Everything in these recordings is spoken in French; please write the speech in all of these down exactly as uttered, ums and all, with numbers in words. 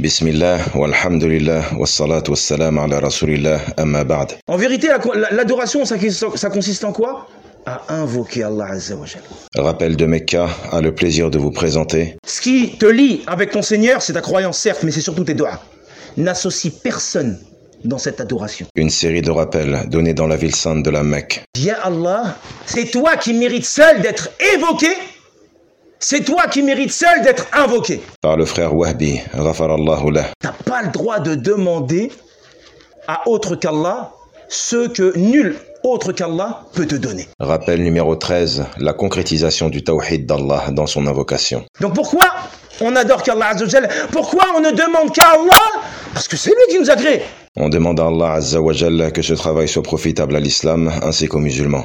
Bismillah, walhamdulillah, wassalat wassalam ala rasulillah, amma ba'd. En vérité, l'adoration, ça, ça consiste en quoi? À invoquer Allah Azza wa Jal. Rappel de Mecca a le plaisir de vous présenter. Ce qui te lie avec ton Seigneur, c'est ta croyance certes, mais c'est surtout tes doigts. N'associe personne dans cette adoration. Une série de rappels donnés dans la ville sainte de la Mecque. Ya Allah, c'est toi qui mérites seul d'être évoqué. C'est toi qui mérites seul d'être invoqué. Par le frère Wahbi, ghafarallahu lah. T'as pas le droit de demander à autre qu'Allah ce que nul autre qu'Allah peut te donner. Rappel numéro treize, la concrétisation du tawhid d'Allah dans son invocation. Donc pourquoi on adore qu'Allah Azza wa Jal? Pourquoi on ne demande qu'à Allah? Parce que c'est lui qui nous a créés. On demande à Allah Azza wa Jal que ce travail soit profitable à l'islam ainsi qu'aux musulmans.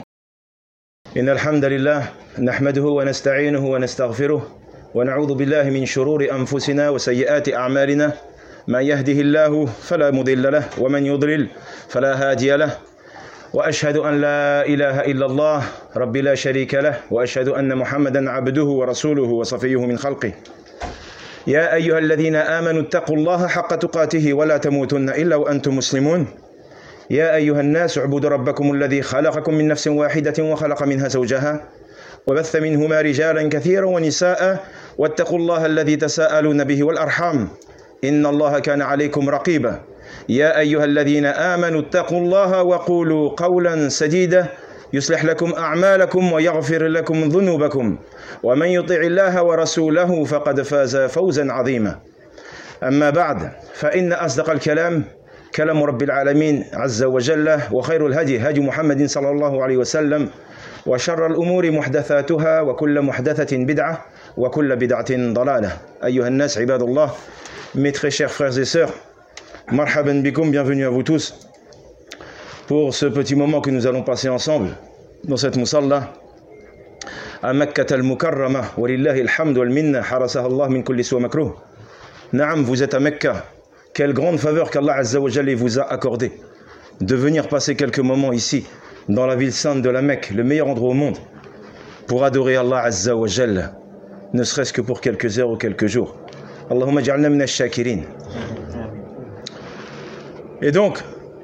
إن الحمد لله نحمده ونستعينه ونستغفره ونعوذ بالله من شرور أنفسنا وسيئات أعمالنا ما يهده الله فلا مضل له ومن يضلل فلا هادي له وأشهد أن لا إله إلا الله رب لا شريك له وأشهد أن محمدا عبده ورسوله وصفيه من خلقه يا أيها الذين آمنوا اتقوا الله حق تقاته ولا تموتن إلا وأنتم مسلمون يا أيها الناس اعبدوا ربكم الذي خلقكم من نفس واحدة وخلق منها زوجها وبث منهما رجالا كثيرا ونساء واتقوا الله الذي تساءلون به والأرحام إن الله كان عليكم رقيبا يا أيها الذين آمنوا اتقوا الله وقولوا قولا سديدا يصلح لكم أعمالكم ويغفر لكم ذنوبكم ومن يطع الله ورسوله فقد فاز فوزا عظيما أما بعد فإن أصدق الكلام كلام رب العالمين عز وجل وخير الهدي هدي محمد صلى الله عليه وسلم وشر الأمور محدثاتها وكل محدثة بدعة وكل بدعة ضلالة أيها الناس عباد الله mes très chers frères et sœurs marhaban bikoum, bienvenue à vous tous pour ce petit moment que nous allons passer ensemble dans cette musalla à Makkah al-Mukarrama walillahi alhamdu wal minna harasaha Allah min kulli su'a makruh. Naam, vous êtes à Mecca. Quelle grande faveur qu'Allah Azza wa Jalla vous a accordé de venir passer quelques moments ici, dans la ville sainte de la Mecque, le meilleur endroit au monde, pour adorer Allah Azza wa Jalla, ne serait-ce que pour quelques heures ou quelques jours. Allahumma ja'alna min ash-shakirin. Et donc,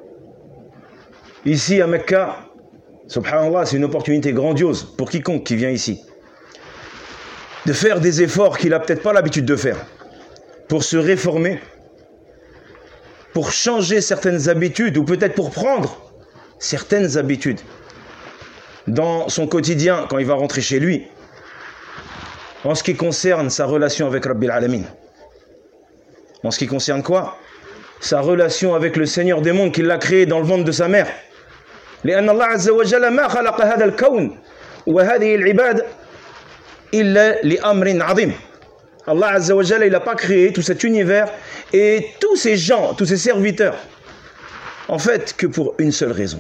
ici à Mecca, subhanallah, c'est une opportunité grandiose pour quiconque qui vient ici, de faire des efforts qu'il n'a peut-être pas l'habitude de faire, pour se réformer, pour changer certaines habitudes ou peut-être pour prendre certaines habitudes dans son quotidien quand il va rentrer chez lui en ce qui concerne sa relation avec Rabbil Alamin. En ce qui concerne quoi? Sa relation avec le Seigneur des mondes qui l'a créé dans le ventre de sa mère. لأن الله عز وجل ما خلق هذا الكون وهذه العباد إلا لأمر عظيم. Allah Azza wa Jalla, il n'a pas créé tout cet univers et tous ces gens, tous ces serviteurs, en fait, que pour une seule raison.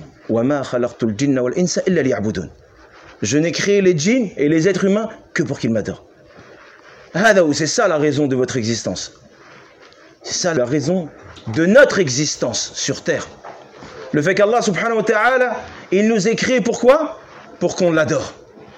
Je n'ai créé les djinns et les êtres humains que pour qu'ils m'adorent. C'est ça la raison de votre existence. C'est ça la raison de notre existence sur terre. Le fait qu'Allah subhanahu wa ta'ala, il nous ait créé pourquoi? Pour qu'on l'adore.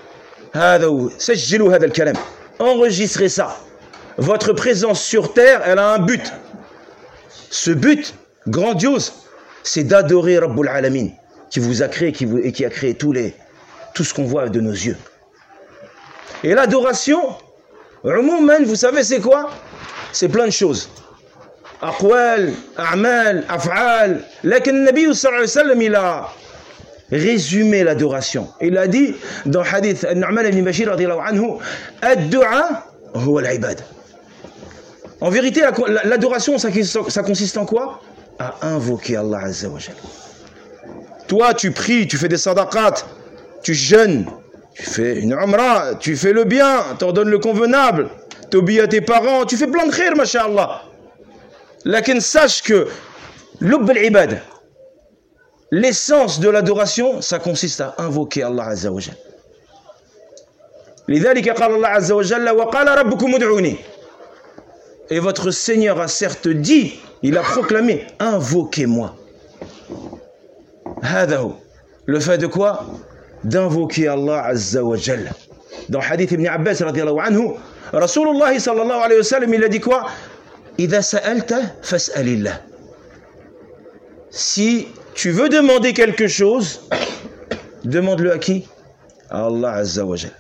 Enregistrez ça. Votre présence sur terre, elle a un but. Ce but grandiose, c'est d'adorer Rabbul Alamin, qui vous a créé qui vous, et qui a créé tous les, tout ce qu'on voit de nos yeux. Et l'adoration, vous savez c'est quoi? C'est plein de choses. Aqwal, a'mal, af'al. Lakin Nabi sallallahu alayhi wa sallam, il a résumé l'adoration. Il a dit dans le hadith Nu'man ibn Bashir radiyallahu anhu, ad-du'a huwa al-ibad. En vérité, l'adoration, ça, ça consiste en quoi? À invoquer Allah Azza wa Jalla. Toi, tu pries, tu fais des sadaqat, tu jeûnes, tu fais une umrah, tu fais le bien, tu ordonnes le convenable, tu obéis à tes parents, tu fais plein de khir, masha'Allah. Lakin sache que l'ubb al-ibad, l'essence de l'adoration, ça consiste à invoquer Allah Azza wa Jalla. لذلك قال الله عز وجل وقال ربكم ادعوني. Et votre Seigneur a certes dit, il a proclamé, invoquez-moi. Le fait de quoi? D'invoquer Allah Azza wa Jalla. Dans le hadith Ibn Abbas radiyallahu anhu, Rasulullah sallallahu alayhi wa sallam, il a dit quoi? إذا سألت فاسأل الله. Si tu veux demander quelque chose, demande-le à qui? À Allah Azza wa Jal.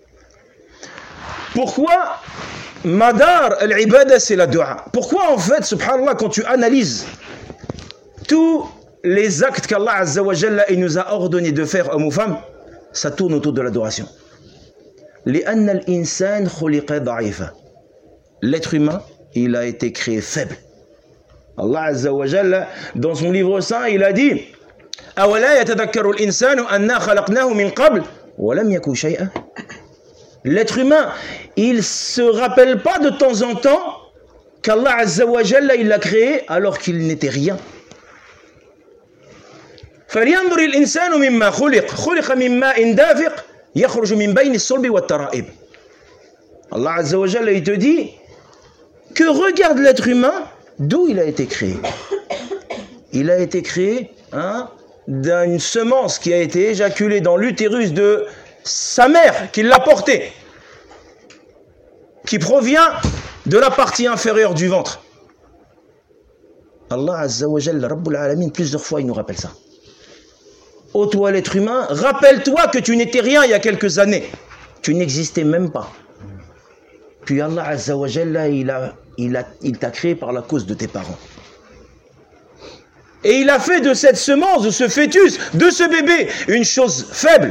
Pourquoi Madar al-ibada, c'est la dua? Pourquoi en fait, subhanallah, quand tu analyses tous les actes qu'Allah Azza wa Jalla il nous a ordonné de faire hommes ou femmes, ça tourne autour de l'adoration. لأن الإنسان خلق ضعيفا. L'être humain, il a été créé faible. Allah Azza wa Jalla, dans son livre saint, il a dit أولا يتذكر الإنسان أنا خلقناه من قبل ولم يكن شيئا. L'être humain, il ne se rappelle pas de temps en temps qu'Allah Azza wa Jalla il l'a créé alors qu'il n'était rien. فلينظر الإنسان مما خلق خلق من ماء دافق يخرج من بين الصلب والترائب. Allah Azza wa Jalla il te dit que regarde l'être humain d'où il a été créé. Il a été créé hein, d'une semence qui a été éjaculée dans l'utérus de sa mère qui l'a portée, qui provient de la partie inférieure du ventre. Allah Azza wa Jalla Rabbul Alamin plusieurs fois il nous rappelle ça. Ô toi l'être humain, rappelle-toi que tu n'étais rien il y a quelques années. Tu n'existais même pas. Puis Allah Azza wa Jalla, il a, il a, il t'a créé par la cause de tes parents. Et il a fait de cette semence, de ce fœtus, de ce bébé, une chose faible.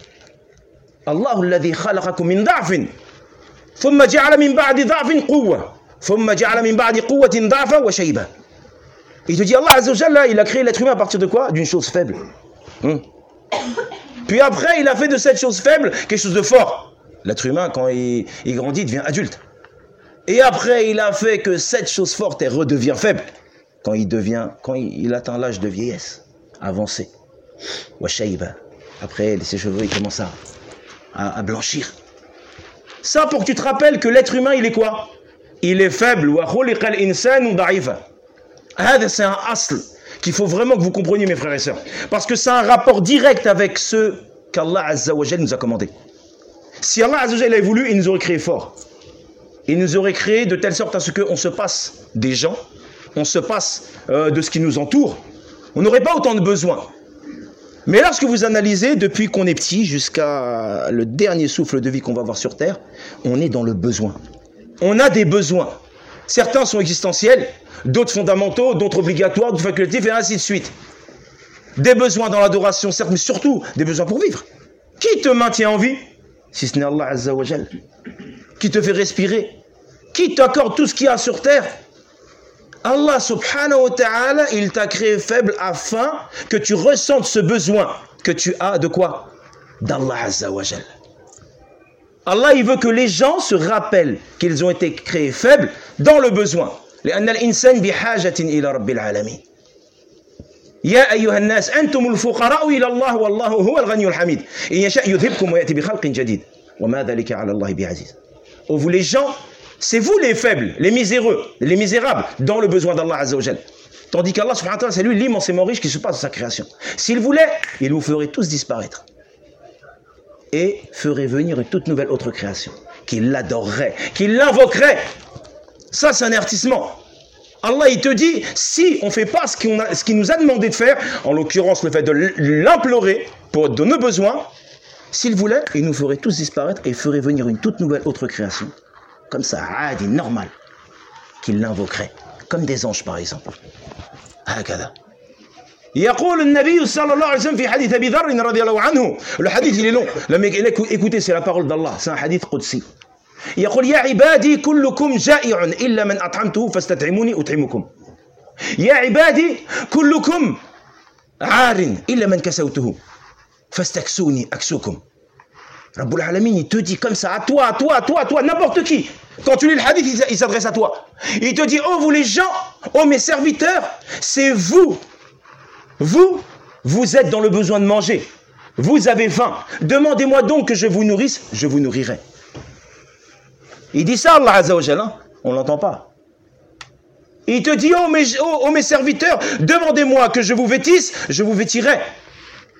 Allahu alladhi khalaqakum min da'fin, thumma ja'ala min ba'di da'fin quwwa, thumma ja'ala min ba'di quwwatin da'fa wa shayba. Il te dit Allah Azza wa Jalla, il a créé l'être humain à partir de quoi? D'une chose faible. Hum. Puis après, il a fait de cette chose faible quelque chose de fort. L'être humain, quand il, il grandit, devient adulte. Et après, il a fait que cette chose forte, elle redevient faible. Quand il devient, quand il, il atteint l'âge de vieillesse, avancé. Wa shayba. Après, ses cheveux, ils commencent à, à, à blanchir. Ça, pour que tu te rappelles que l'être humain, il est quoi? Il est faible. Wa khuliqa al-insanu da'ifa. C'est un asl qu'il faut vraiment que vous compreniez, mes frères et sœurs. Parce que c'est un rapport direct avec ce qu'Allah Azza wa Jalla nous a commandé. Si Allah Azza wa Jalla avait voulu, il nous aurait créé fort. Il nous aurait créé de telle sorte à ce qu'on se passe des gens, on se passe euh, de ce qui nous entoure. On n'aurait pas autant de besoins. Mais lorsque vous analysez, depuis qu'on est petit jusqu'à le dernier souffle de vie qu'on va avoir sur Terre, on est dans le besoin. On a des besoins. Certains sont existentiels, d'autres fondamentaux, d'autres obligatoires, d'autres facultatifs, et ainsi de suite. Des besoins dans l'adoration, certes, mais surtout des besoins pour vivre. Qui te maintient en vie, si ce n'est Allah Azza wa Jal? Qui te fait respirer? Qui t'accorde tout ce qu'il y a sur terre? Allah subhanahu wa ta'ala, il t'a créé faible afin que tu ressentes ce besoin que tu as de quoi? D'Allah Azza wa Jal. Allah, il veut que les gens se rappellent qu'ils ont été créés faibles dans le besoin. لأن الإنسان بحاجة إلى رب العالمين. يا أيها الناس أنتم الفقراء إلى الله والله هو الغني الحميد. إن يشاء يذهبكم ويأتي بخلق جديد. وما ذلك على الله بعزيز. Oh, vous les gens, c'est vous les faibles, les miséreux, les misérables dans le besoin d'Allah Azza wa Jal. Tandis qu'Allah subhanahu wa ta'ala, c'est lui l'immensément riche qui se passe de sa création. S'il voulait, il vous ferait tous disparaître. Et ferait venir une toute nouvelle autre création, qui l'adorerait, qui l'invoquerait. Ça, c'est un avertissement. Allah, il te dit, si on ne fait pas ce qu'il a, ce qu'il nous a demandé de faire, en l'occurrence le fait de l'implorer pour de nos besoins, s'il voulait, il nous ferait tous disparaître et ferait venir une toute nouvelle autre création, comme ça, adi, normal, qui l'invoquerait, comme des anges par exemple. هكذا. يقول النبي صلى الله عليه وسلم في حديث أبي ذر رضي الله عنه. Le hadith il est long. Écoutez, c'est la parole d'Allah. C'est un hadith qudsi. يقول يا عبادي كلكم جائع إلا من أطعمته فاستطعموني أطعمكم. يا عبادي كلكم عار إلا من كسوته فاستكسوني أكسوكم. Rabbul Alamin, il te dit comme ça, à toi, à toi, à toi, à toi, n'importe qui. Quand tu lis le hadith, il s'adresse à toi. Il te dit, oh vous les gens, oh mes serviteurs, c'est vous. Vous, vous êtes dans le besoin de manger. Vous avez faim. Demandez-moi donc que je vous nourrisse, je vous nourrirai. Il dit ça, Allah Azza wa Jalla, hein? On ne l'entend pas. Il te dit, oh mes, oh, oh mes serviteurs, demandez-moi que je vous vêtisse, je vous vêtirai.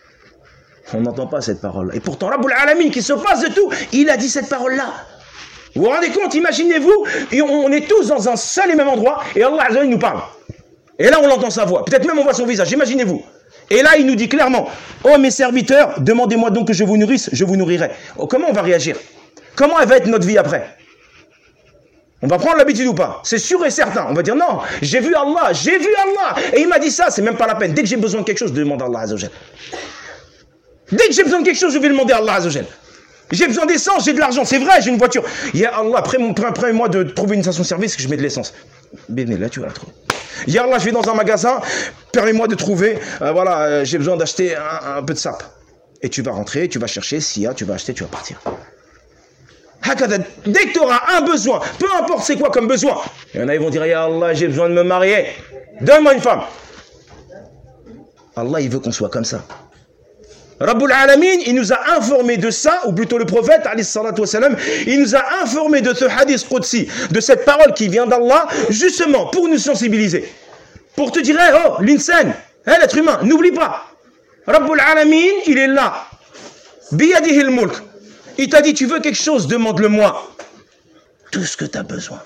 On n'entend pas cette parole. Et pourtant, Rabbul Alamin, qui se passe de tout, il a dit cette parole-là. Vous vous rendez compte, imaginez-vous, et on, on est tous dans un seul et même endroit, et Allah Azza wa Jalla nous parle. Et là, on entend sa voix. Peut-être même on voit son visage, imaginez-vous. Et là, il nous dit clairement, oh mes serviteurs, demandez-moi donc que je vous nourrisse, je vous nourrirai. Oh, comment on va réagir? Comment elle va être notre vie après? On va prendre l'habitude ou pas? C'est sûr et certain. On va dire non, j'ai vu Allah, j'ai vu Allah. Et il m'a dit ça, c'est même pas la peine. Dès que j'ai besoin de quelque chose, je demande à Allah Azza wa Jalla. Dès que j'ai besoin de quelque chose, je vais demander à Allah Azza wa Jalla. J'ai besoin d'essence, j'ai de l'argent, c'est vrai, j'ai une voiture. Ya Allah, prends-moi de trouver une station-service que je mets de l'essence. Béné, là tu vas la trouver. Ya Allah, je vais dans un magasin, permets-moi de trouver, euh, voilà, euh, j'ai besoin d'acheter un, un peu de sap. Et tu vas rentrer, tu vas chercher, s'il y a, tu vas acheter, tu vas partir. Hakada, dès que tu auras un besoin, peu importe c'est quoi comme besoin, il y en a, ils vont dire, Ya Allah, j'ai besoin de me marier, donne-moi une femme. Allah, il veut qu'on soit comme ça. Rabbul Alamin, il nous a informé de ça, ou plutôt le prophète, alayhi salatu wassalam, il nous a informé de ce hadith qudsi, de cette parole qui vient d'Allah, justement pour nous sensibiliser. Pour te dire, hey, oh, l'insan, hey, l'être humain, n'oublie pas. Rabbul Alamin, il est là. Biyadihi al-mulk. Il t'a dit, tu veux quelque chose, demande-le-moi. Tout ce que tu as besoin.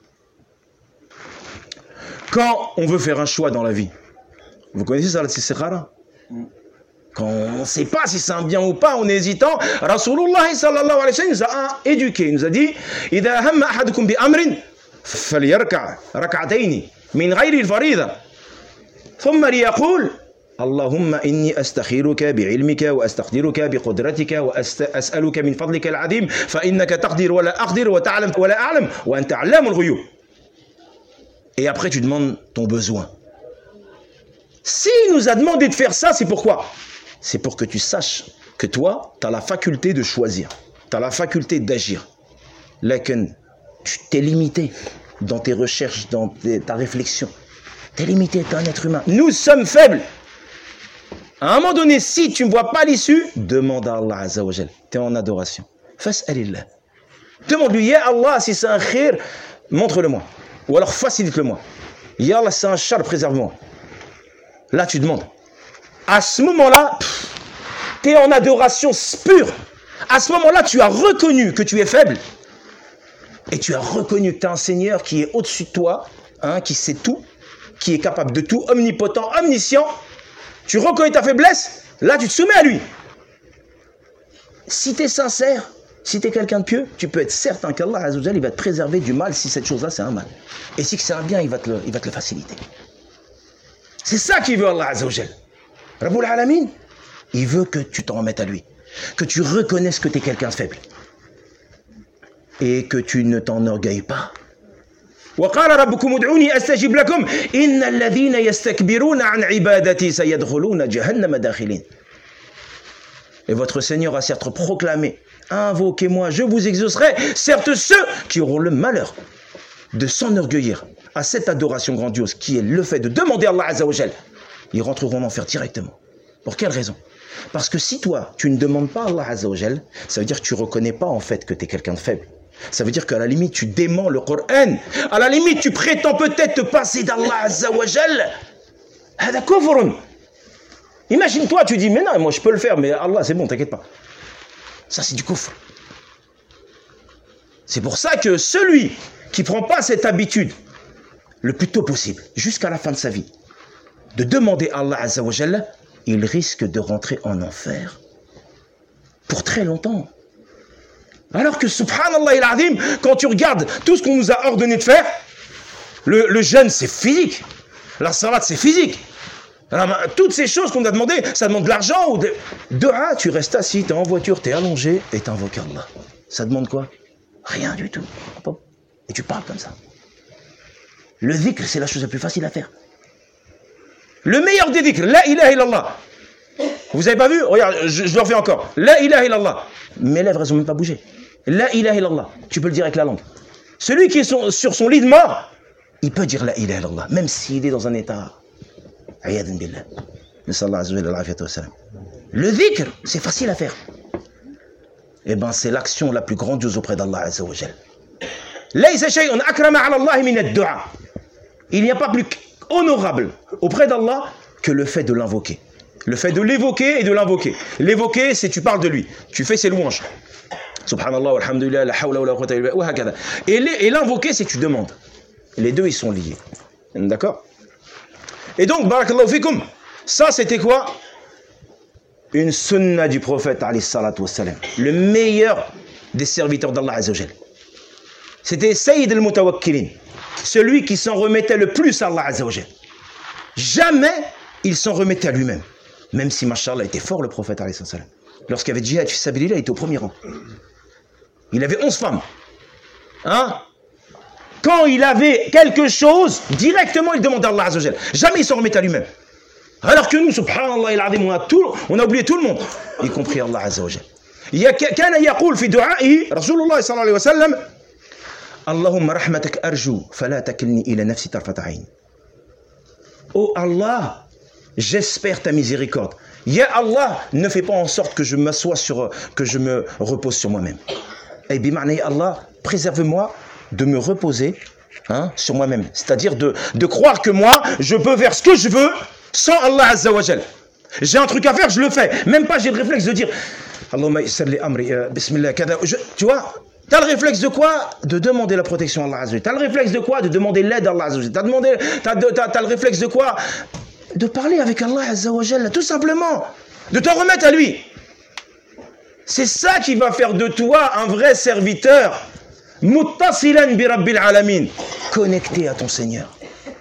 Quand on veut faire un choix dans la vie, vous connaissez ça, la istikhara? Quand on ne sait pas si c'est un bien ou pas, on est hésitant. Rasulullah sallallahu alayhi wa sallam nous a éduqués, il nous a dit إذا هم أحدكم بأمر فليركع ركعتين من غير الفريضة ثم ليقول اللهم إني أستخيرك بعلمك وأستقدرك بقدرتك وأسألك من فضلك العظيم فإنك تقدر ولا أقدر وتعلم ولا أعلم وأنت علام الغيوب. Et après tu demandes ton besoin. S'il nous a demandé de faire ça, c'est pourquoi? C'est pour que tu saches que toi, tu as la faculté de choisir. Tu as la faculté d'agir. Lakin, tu t'es limité dans tes recherches, dans tes, ta réflexion. Tu es limité, tu es un être humain. Nous sommes faibles. À un moment donné, si tu ne vois pas l'issue, demande à Allah Azza wa Jal. Tu es en adoration. Fas'alillah. Demande-lui, Ya Allah, si c'est un khir, montre-le-moi. Ou alors facilite-le-moi. Ya Allah, c'est un char, préserve-moi. Là, tu demandes. À ce moment-là, tu es en adoration pure. À ce moment-là, tu as reconnu que tu es faible. Et tu as reconnu que tu as un Seigneur qui est au-dessus de toi, hein, qui sait tout, qui est capable de tout, omnipotent, omniscient. Tu reconnais ta faiblesse, là, tu te soumets à lui. Si tu es sincère, si tu es quelqu'un de pieux, tu peux être certain qu'Allah Azza wa Jalla, il va te préserver du mal si cette chose-là, c'est un mal. Et si c'est un bien, il va te le, il va te le faciliter. C'est ça qu'il veut Allah Azza wa Jal. Rabbul Alamin, il veut que tu t'en remettes à lui. Que tu reconnaisses que tu es quelqu'un de faible. Et que tu ne t'enorgueilles pas. وَقَالَ رَبُّكُمُ ادْعُونِي أَسْتَجِبْ لَكُمْ إِنَّ الَّذِينَ يَسْتَكْبِرُونَ عَنْ عِبَادَتِي سَيَدْخُلُونَ جَهَنَّمَ دَاخِلِينَ. Et votre Seigneur a certes proclamé, invoquez-moi, je vous exaucerai, certes ceux qui auront le malheur de s'enorgueillir à cette adoration grandiose qui est le fait de demander à Allah Azza wa Jal, ils rentreront en enfer directement. Pour quelle raison? Parce que si toi, tu ne demandes pas à Allah Azza wa Jal, ça veut dire que tu ne reconnais pas en fait que tu es quelqu'un de faible. Ça veut dire qu'à la limite, tu démens le Coran. À la limite, tu prétends peut-être te passer d'Allah Azza wa Jal. Hada kufrun. Imagine-toi, tu dis, mais non, moi je peux le faire, mais Allah, c'est bon, t'inquiète pas. Ça, c'est du kufr. C'est pour ça que celui qui ne prend pas cette habitude, le plus tôt possible, jusqu'à la fin de sa vie, de demander à Allah Azza wa Jalla, il risque de rentrer en enfer pour très longtemps. Alors que subhanallah il-azim, quand tu regardes tout ce qu'on nous a ordonné de faire, le, le jeûne c'est physique, la salat c'est physique. Alors, toutes ces choses qu'on a demandé, ça demande de l'argent ou de... Dua, tu restes assis, tu es en voiture, tu es allongé et tu invoques Allah. Ça demande quoi? Rien du tout. Et tu parles comme ça. Le dhikr, c'est la chose la plus facile à faire. Le meilleur des dhikr, la ilaha illallah. Vous avez pas vu? Regarde, je, je le refais encore. La ilaha illallah. Mes lèvres, elles n'ont même pas bougé. La ilaha illallah. Tu peux le dire avec la langue. Celui qui est son, sur son lit de mort, il peut dire la ilaha illallah, même s'il est dans un état. Ayadan billah. Le dhikr, c'est facile à faire. Eh bien, c'est l'action la plus grandiose auprès d'Allah Azza wa Jal. Il n'y a pas plus honorable auprès d'Allah que le fait de l'invoquer. Le fait de l'évoquer et de l'invoquer. L'évoquer, c'est tu parles de lui. Tu fais ses louanges. Subhanallah, alhamdulillah, la hawla wa la quwwata illa billah, et l'invoquer, c'est que tu demandes. Les deux, ils sont liés. D'accord? Et donc, barakallahu fikum, ça c'était quoi? Une sunna du prophète, alayhi salatu wassalam, le meilleur des serviteurs d'Allah Azza wa Jal. C'était Sayyid al-Mutawakkilin, celui qui s'en remettait le plus à Allah Azza wa Jal. Jamais il s'en remettait à lui-même. Même si, mashallah, était fort le prophète, alayhi salatu wassalam. Lorsqu'il y avait djihad, fi sabilillah, il était au premier rang. Il avait onze femmes. Hein? Quand il avait quelque chose, directement il demandait à Allah Azza wa Jal. Jamais il s'en remettait à lui-même. Alors que nous, subhanallah, on a, tout, on a oublié tout le monde, y compris Allah Azza wa Jal. كان يقول في دعائه رسول الله صلى الله عليه وسلم اللهم رحمتك أرجو فلا تكلني إلى نفسي طرفة عين. Oh Allah, j'espère ta miséricorde. Ya Allah, ne fais pas en sorte que je m'assoie sur, que je me repose sur moi-même. Et bima'na ya Allah, préserve-moi de me reposer hein, sur moi-même. C'est-à-dire de, de croire que moi, je peux faire ce que je veux sans Allah Azza wa Jal. J'ai un truc à faire, je le fais. Même pas j'ai le réflexe de dire Allahumma yassir li amri, bismillah, kada. Tu vois, tu as le réflexe de quoi? De demander la protection à Allah Azza wa Jal. Tu as le réflexe de quoi? De demander l'aide à Allah Azza wa Jal. Tu as, demandé, t'as, t'as, t'as le réflexe de quoi? De parler avec Allah Azza wa Jal, tout simplement. De t'en remettre à lui. C'est ça qui va faire de toi un vrai serviteur. Muttasilan bi rabbil alamin. Connecté à ton Seigneur.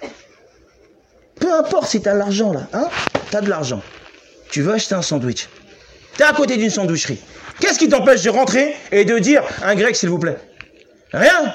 Peu importe si tu as l'argent là, hein? Tu as de l'argent. Tu veux acheter un sandwich. Tu es à côté d'une sandwicherie. Qu'est-ce qui t'empêche de rentrer et de dire un grec s'il vous plaît? Rien.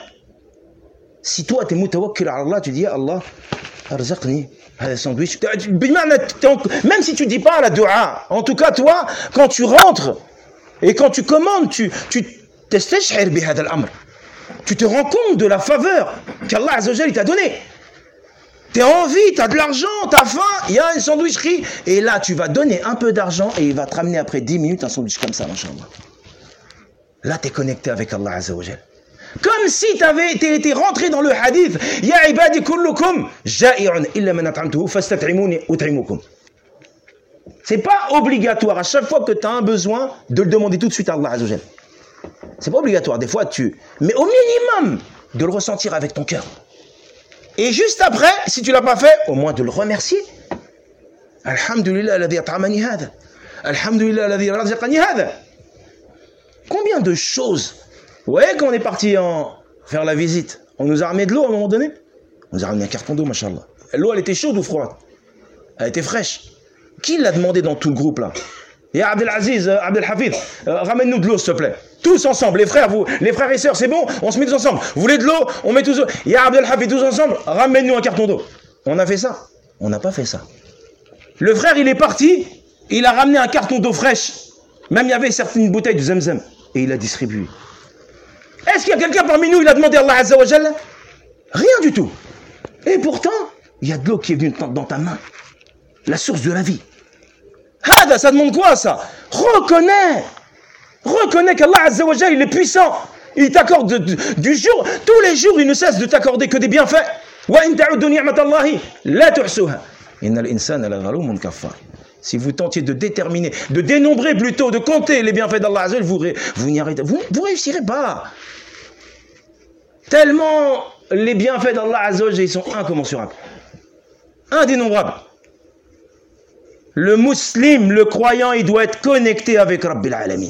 Si toi tu es mutawakkil à Allah, tu dis Allah, arzaqni un sandwich. Même si tu dis pas la dua, en tout cas toi, quand tu rentres et quand tu commandes, tu tu testash'ir bi hada al-amr. Tu te rends compte de la faveur qu'Allah Azza wa Jal t'a donnée. Tu as envie, tu as de l'argent, tu as faim, il y a une sandwicherie. Et là, tu vas donner un peu d'argent et il va te ramener après dix minutes un sandwich comme ça, machallah. Là, tu es connecté avec Allah Azza wa Jal. Comme si tu avais été rentré dans le hadith. Ya ibadi kullukum ja'i'un illa man at'amtuhu fastat'imuni ut'imukum. C'est pas obligatoire à chaque fois que tu as un besoin de le demander tout de suite à Allah Azza wa Jal. C'est pas obligatoire, des fois tu... Mais au minimum, de le ressentir avec ton cœur. Et juste après, si tu ne l'as pas fait, au moins de le remercier. Alhamdulillah alladhi at'amani hada. Alhamdulillah alladhi razaqani hada. Combien de choses. Vous voyez quand on est parti en... faire la visite, on nous a ramené de l'eau à un moment donné. On nous a ramené un carton d'eau, machallah. L'eau, elle était chaude ou froide? Elle était fraîche. Qui l'a demandé dans tout le groupe là? Ya Abdelaziz, Abdelhafid, euh, ramène-nous de l'eau s'il te plaît. Tous ensemble, les frères, vous, les frères et sœurs, c'est bon, on se met tous ensemble. Vous voulez de l'eau? On met tous. Ya Abdelhafid, tous ensemble, ramène-nous un carton d'eau. On a fait ça? On n'a pas fait ça. Le frère, il est parti, il a ramené un carton d'eau fraîche. Même il y avait certaines bouteilles de Zamzam. Et il a distribué. Est-ce qu'il y a quelqu'un parmi nous, il a demandé à Allah Azza wa Jalla? Rien du tout. Et pourtant, il y a de l'eau qui est venue dans ta main. La source de la vie. Hada, ça demande quoi ça? Reconnais. Reconnais qu'Allah Azza wa Jalla, il est puissant. Il t'accorde du jour, tous les jours, il ne cesse de t'accorder que des bienfaits. Wa in ta'uddu ni'matallahi la tuhsuha. Innal insana la zalumun kaffar. Si vous tentiez de déterminer, de dénombrer plutôt, de compter les bienfaits d'Allah Azza wa Jalla, vous, vous n'y arrêtez, vous, vous réussirez pas. Tellement les bienfaits d'Allah Azza wa Jalla, ils sont incommensurables. Indénombrables. Le musulman, le croyant, il doit être connecté avec Rabbil Alamin.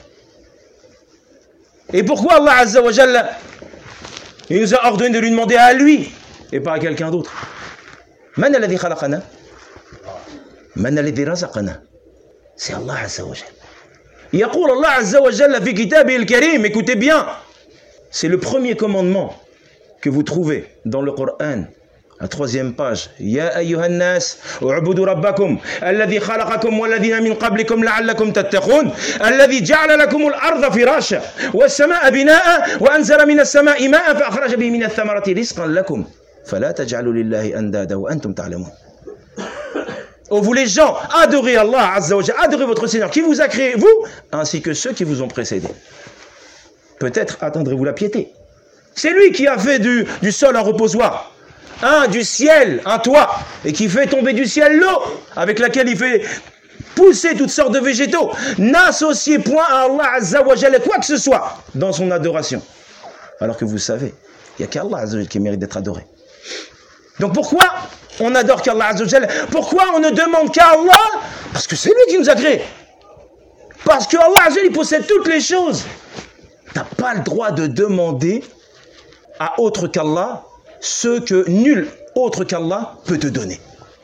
Et pourquoi Allah Azza wa Jalla, il nous a ordonné de lui demander à lui et pas à quelqu'un d'autre? Man alladhi khalaqana? Man alladhi razaqana? C'est Allah Azza wa Jalla. Yaqul Allah Azza wa Jalla fi kitabihi al-karim, écoutez bien, c'est le premier commandement que vous trouvez dans le Coran. La troisième page. Ya ayyuhan nas, u'budu rabbakum, alladhi khalaqakum walladhina min qablikum la'allakum tattaqun, alladhi ja'ala lakum al-ardha firasha, was-samaa'a binaa'a, wa anzala minas samaa'i maa'an fa akhraja bihi minath thamarati rizqan lakum, fala taj'alu lillahi andada wa antum ta'lamun. Oh vous les gens, adorez Allah Azza wa Jalla, adorez votre Seigneur qui vous a créé, vous, ainsi que ceux qui vous ont précédés. Peut-être atteindrez-vous la piété. C'est lui qui a fait du, du sol un reposoir. Un du ciel, un toit, et qui fait tomber du ciel l'eau, avec laquelle il fait poussez toutes sortes de végétaux. N'associez point à Allah Azza wa Jalla quoi que ce soit dans son adoration. Alors que vous savez, il n'y a qu'Allah Azza wa Jalla qui mérite d'être adoré. Donc pourquoi on adore qu'Allah Azza wa Jalla? Pourquoi on ne demande qu'à Allah? Parce que c'est lui qui nous a créés. Parce que Allah Azza wa Jalla, il possède toutes les choses. Tu n'as pas le droit de demander à autre qu'Allah ce que nul autre qu'Allah peut te donner.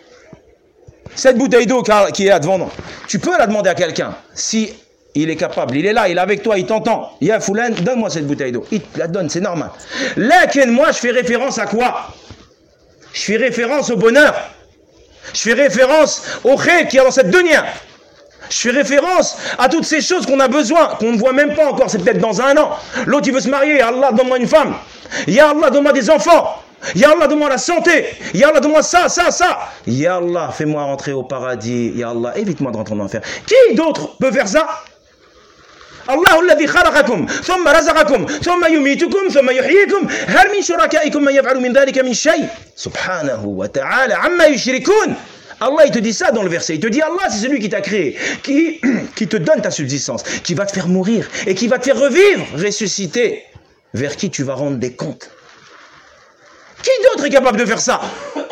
Cette bouteille d'eau qui est là devant nous, tu peux la demander à quelqu'un. Si il est capable, il est là, il est avec toi, il t'entend. Ya Foulan, donne-moi cette bouteille d'eau. Il te la donne, c'est normal. Laquelle moi, je fais référence à quoi? Je fais référence au bonheur. Je fais référence au khayr qui est dans cette dunya. Je fais référence à toutes ces choses qu'on a besoin, qu'on ne voit même pas encore, c'est peut-être dans un an. L'autre, il veut se marier. Ya Allah, donne-moi une femme. Ya Allah, donne-moi des enfants. Ya Allah, donne-moi la santé. Ya Allah, donne-moi ça, ça, ça. Ya Allah, fais-moi rentrer au paradis. Ya Allah, évite-moi de rentrer en enfer. Qui d'autre peut faire ça? الله الذي خلقكم ثم رزقكم ثم يميتكم ثم يحييكم هل من شركائكم من يفعل من ذلك من شيء سبحانه وتعالى عما يشركون. Allah, il te dit ça dans le verset. Il te dit, Allah, c'est celui qui t'a créé, qui, qui te donne ta subsistance, qui va te faire mourir et qui va te faire revivre, ressusciter, vers qui tu vas rendre des comptes. Qui d'autre est capable de faire ça?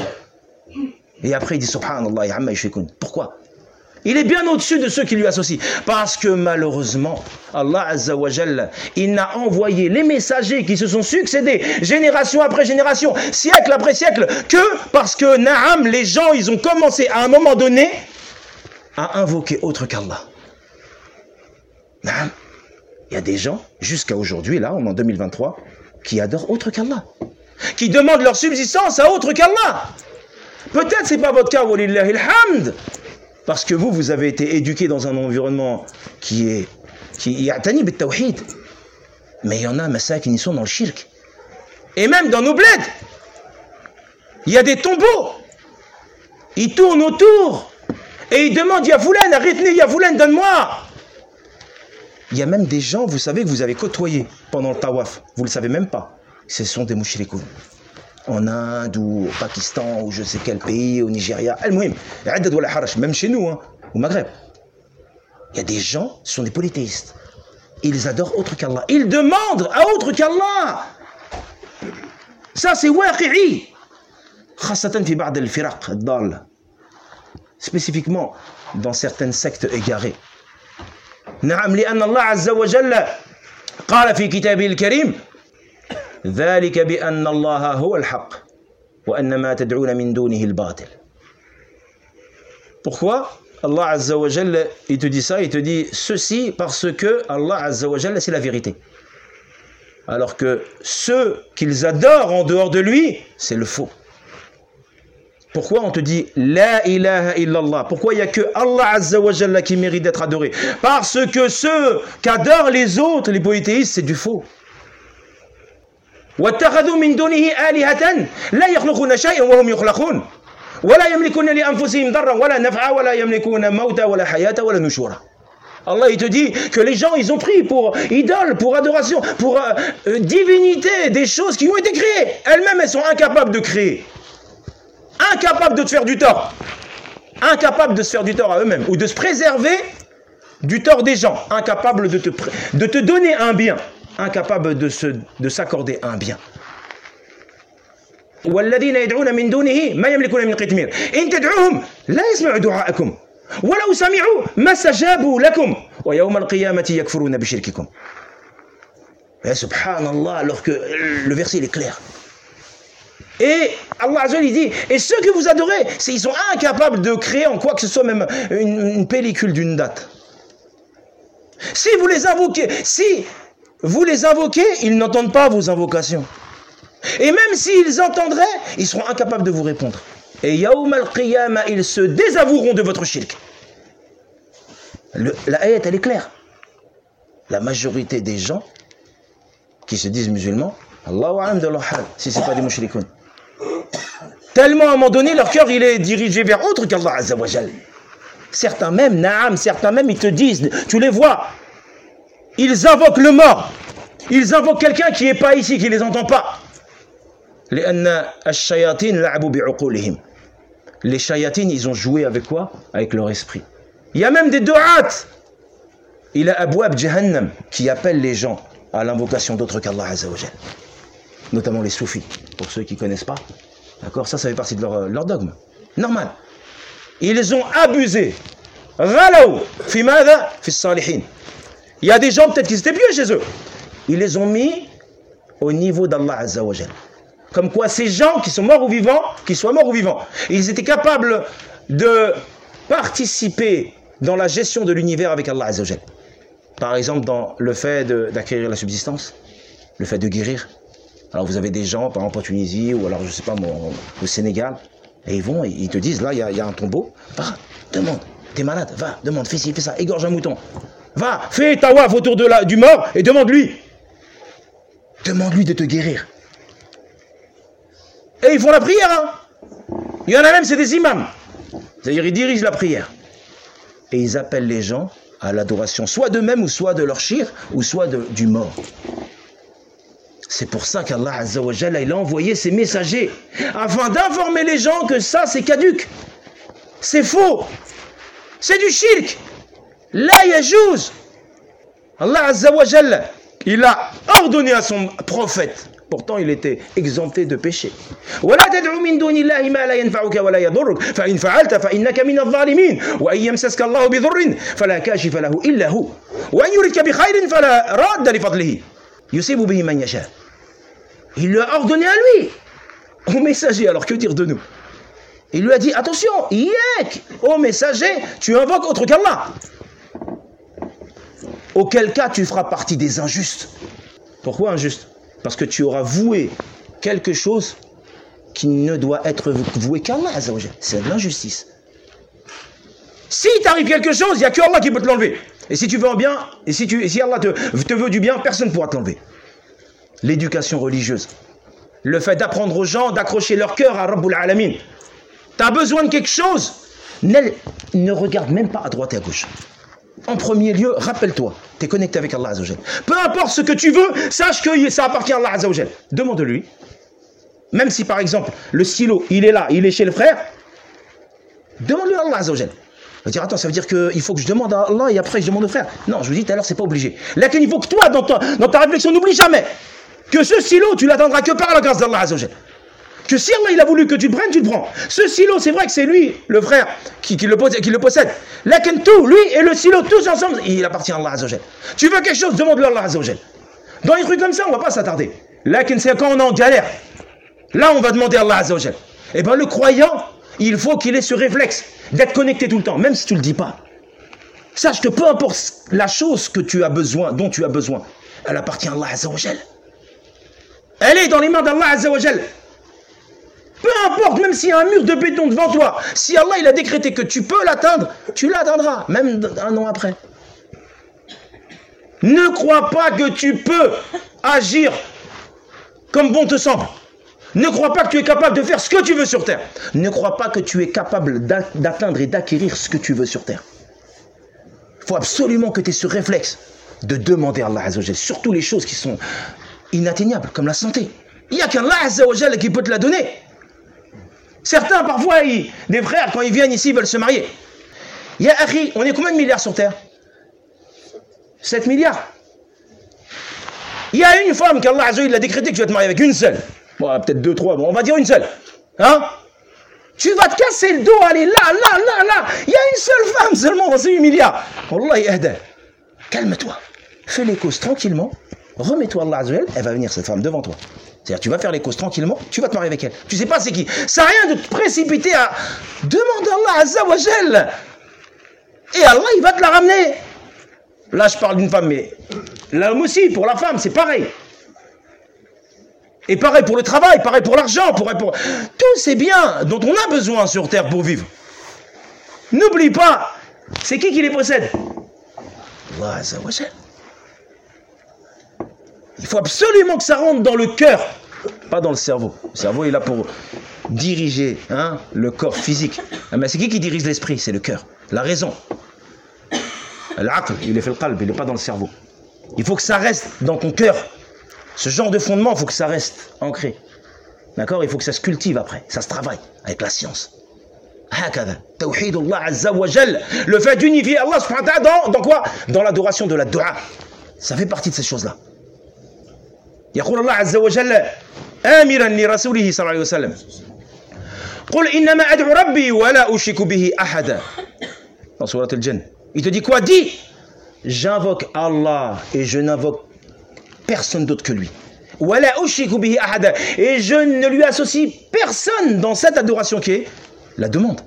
Et après, il dit, Subhanallah, amma yushrikun. Pourquoi? Il est bien au-dessus de ceux qui lui associent. Parce que malheureusement, Allah Azza wa Jalla, il n'a envoyé les messagers qui se sont succédés, génération après génération, siècle après siècle, que parce que, naam, les gens, ils ont commencé à un moment donné à invoquer autre qu'Allah. Naam. Il y a des gens, jusqu'à aujourd'hui, là, on est en deux mille vingt-trois, qui adorent autre qu'Allah, qui demandent leur subsistance à autre qu'Allah. Peut-être c'est pas votre cas, walillahi alhamd. Parce que vous, vous avez été éduqué dans un environnement qui est qui ya'tani bit tawhid. Mais il y en a, massacres, qui sont dans le shirk. Et même dans nos bleds, il y a des tombeaux. Ils tournent autour. Et ils demandent, Ya Foulan, arrête-les, Ya Foulan, donne-moi. Il y a même des gens, vous savez, que vous avez côtoyés pendant le tawaf. Vous ne le savez même pas. Ce sont des mouchrikoun. En Inde ou au Pakistan ou je sais quel pays, au Nigeria, même chez nous, hein, au Maghreb. Il y a des gens, ce sont des polythéistes. Ils adorent autre qu'Allah. Ils demandent à autre qu'Allah. Ça, c'est waqi'i. Khassatan fi ba'd al-firaq ad-dal. Spécifiquement dans certaines sectes égarées. Na'am li anna Allah azza wa jalla qala fi kitabihi al-karim ذلك بأن الله هو الحق وأن ما تدعون من دونه الباطل. Pourquoi Allah Azza wa Jalla, il te dit ça, il te dit ceci parce que Allah Azza wa Jalla, c'est la vérité. Alors que ceux qu'ils adorent en dehors de lui, c'est le faux. Pourquoi on te dit La ilaha illallah? Pourquoi il n'y a que Allah Azza wa Jalla qui mérite d'être adoré? Parce que ceux qu'adorent les autres, les polythéistes, c'est du faux. واتخذوا من دونه آلهة لا يخلقون شيئا وهم يخلقون ولا يملكون لأنفسهم ضرا ولا نفعا ولا يملكون موتا ولا حياة ولا نشورا. Allah il te dit que les gens ils ont pris pour idole, pour adoration, pour euh, euh, divinité des choses qui ont été créées. Elles-mêmes elles sont incapables de créer, incapables de te faire du tort, incapables de se faire du tort à eux-mêmes ou de se préserver du tort des gens, incapables de te, de te donner un bien, incapable de se de s'accorder un bien. والذين يدعون من دونه ما يملكون من قطمير إن تدعوهم لا يسمعوا دعاءكم ولو سمعوا ما استجابوا لكم ويوم القيامة يكفرون بشرككم. Et subhanallah, alors que le verset il est clair. Et Allah Azza wa Jalla il dit, et ceux que vous adorez, c'est ils sont incapables de créer en quoi que ce soit, même une, une pellicule d'une date. Si vous les invoquez, si vous les invoquez, ils n'entendent pas vos invocations. Et même s'ils entendraient, ils seront incapables de vous répondre. Et Yawm al-Qiyamah, ils se désavoueront de votre shirk. Le, la ayat, elle est claire. La majorité des gens qui se disent musulmans, Allahu a'lam de leur hal, si ce n'est pas des mushrikoun. Tellement à un moment donné, leur cœur il est dirigé vers autre qu'Allah Azza wa Jal. Certains même, naam, certains même, ils te disent, tu les vois, ils invoquent le mort. Ils invoquent quelqu'un qui n'est pas ici, qui ne les entend pas. Les shayatines, ils ont joué avec quoi? Avec leur esprit. Il y a même des du'at. Il a abouab jahannam qui appellent les gens à l'invocation d'autres qu'Allah Azza wa Jal. Notamment les soufis, pour ceux qui ne connaissent pas. D'accord, ça, ça fait partie de leur, leur dogme. Normal. Ils ont abusé. Ghalaw fi madha fi salihin. Il y a des gens peut-être qui étaient pieux chez eux. Ils les ont mis au niveau d'Allah Azza wa Jal. Comme quoi ces gens qui sont morts ou vivants, qu'ils soient morts ou vivants, ils étaient capables de participer dans la gestion de l'univers avec Allah Azza wa Jal. Par exemple, dans le fait d'acquérir la subsistance, le fait de guérir. Alors vous avez des gens, par exemple en Tunisie, ou alors je sais pas moi, au Sénégal, et ils vont, ils te disent, là il y, y a un tombeau, va, demande, t'es malade, va, demande, fais ci, fais ça, égorge un mouton. Va, fais tawaf autour de la, du mort et demande-lui. Demande-lui de te guérir. Et ils font la prière, hein. Il y en a même, c'est des imams. C'est-à-dire, ils dirigent la prière. Et ils appellent les gens à l'adoration, soit d'eux-mêmes, ou soit de leur shir, ou soit de, du mort. C'est pour ça qu'Allah Azza wa Jalla, il a envoyé ses messagers, afin d'informer les gens que ça, c'est caduc. C'est faux. C'est du shirk. La yajouz. Allah Azza wa Jalla, il a ordonné à son prophète. Pourtant, il était exempté de péché. ولا تدع من دون الله ما لا ينفعك ولا يضرك فإن فعلت فإنك من الظالمين وإن يمسسك الله بضر فلا كاشف له إلا هو وإن يردك بخير فلا راد لفضله يصيب به من يشاء. Il lui a ordonné à lui, au messager. Alors que dire de nous? Il lui a dit attention, yek, au messager, tu invoques autre qu'Allah. Auquel cas tu feras partie des injustes. Pourquoi injuste? Parce que tu auras voué quelque chose qui ne doit être voué qu'Allah Azza wa Jal. C'est de l'injustice. Si t'arrive quelque chose, il n'y a que Allah qui peut te l'enlever. Et si tu veux en bien, et si, tu, et si Allah te, te veut du bien, personne ne pourra te l'enlever. L'éducation religieuse. Le fait d'apprendre aux gens, d'accrocher leur cœur à Rabbul Alamin. Tu as besoin de quelque chose, ne, ne regarde même pas à droite et à gauche. En premier lieu, rappelle-toi, tu es connecté avec Allah Azza wa Jal. Peu importe ce que tu veux, sache que ça appartient à Allah Azza wa Jal. Demande-lui. Même si par exemple, le stylo, il est là, il est chez le frère, demande-lui à Allah Azza wa Jal. Il va dire, attends, ça veut dire qu'il faut que je demande à Allah et après je demande au frère. Non, je vous dis tout à l'heure, c'est pas obligé. Là, il faut que toi, dans ta, dans ta réflexion, n'oublie jamais que ce stylo, tu l'attendras que par la grâce d'Allah Azza wa Jal. Que si Allah il a voulu que tu le prennes, tu le prends. Ce stylo, c'est vrai que c'est lui, le frère, qui, qui, le, qui le possède. Lakin tout, lui et le stylo, tous ensemble, il appartient à Allah Azza wa Jal. Tu veux quelque chose, demande-le à Allah Azza wa Jal. Dans les trucs comme ça, on ne va pas s'attarder. Lakin c'est quand on est en galère. Là, on va demander à Allah Azza wa Jal. Eh bien, le croyant, il faut qu'il ait ce réflexe d'être connecté tout le temps, même si tu ne le dis pas. Sache que peu importe la chose que tu as besoin, dont tu as besoin, elle appartient à Allah Azza wa Jal. Elle est dans les mains d'Allah Azza wa Jal. Peu importe, même s'il y a un mur de béton devant toi, si Allah il a décrété que tu peux l'atteindre, tu l'atteindras, même un an après. Ne crois pas que tu peux agir comme bon te semble. Ne crois pas que tu es capable de faire ce que tu veux sur terre. Ne crois pas que tu es capable d'atteindre et d'acquérir ce que tu veux sur terre. Il faut absolument que tu aies ce réflexe de demander à Allah Azza wa Jal, surtout les choses qui sont inatteignables, comme la santé. Il n'y a qu'Allah Azza wa Jal qui peut te la donner. Certains, parfois, ils, des frères, quand ils viennent ici, veulent se marier. Ya akhi, on est combien de milliards sur terre? sept milliards. Il y a une femme qu'Allah Azza wa Jal a décrété que tu vas te marier avec, une seule. Bon, peut-être deux, trois, bon, on va dire une seule. Hein? Tu vas te casser le dos, aller là, là, là, là. Il y a une seule femme seulement dans ces huit milliards. Wallah yahda. Calme-toi. Fais les causes tranquillement. Remets-toi Allah Azza wa Jal, elle va venir cette femme devant toi. C'est-à-dire, tu vas faire les causes tranquillement, tu vas te marier avec elle. Tu sais pas c'est qui. Ça n'a rien de te précipiter à demander à Allah Azza wa Jal. Et Allah, il va te la ramener. Là, je parle d'une femme, mais l'homme aussi, pour la femme, c'est pareil. Et pareil pour le travail, pareil pour l'argent, pareil pour tous ces biens dont on a besoin sur terre pour vivre. N'oublie pas, c'est qui qui les possède? Allah Azza wa Jal. Il faut absolument que ça rentre dans le cœur, pas dans le cerveau. Le cerveau est là pour diriger hein, le corps physique. Mais c'est qui qui dirige l'esprit? C'est le cœur, la raison. L'aql, il est fait le qalb, il n'est pas dans le cerveau. Il faut que ça reste dans ton cœur. Ce genre de fondement, il faut que ça reste ancré. D'accord? Il faut que ça se cultive après, ça se travaille avec la science. Le fait d'unifier Allah subhanahu wa ta'ala dans, dans quoi? Dans l'adoration de la dua. Ça fait partie de ces choses-là. يقول الله عز وجل آمرا لرسوله صلى الله عليه وسلم قل إنما أدعو ربي ولا أشرك به أحدا. Dans Surat al-Jinn. Il te dit quoi? Dis, j'invoque Allah et je n'invoque personne d'autre que lui. ولا أشرك به أحدا. Et je ne lui associe personne dans cette adoration qui est la demande.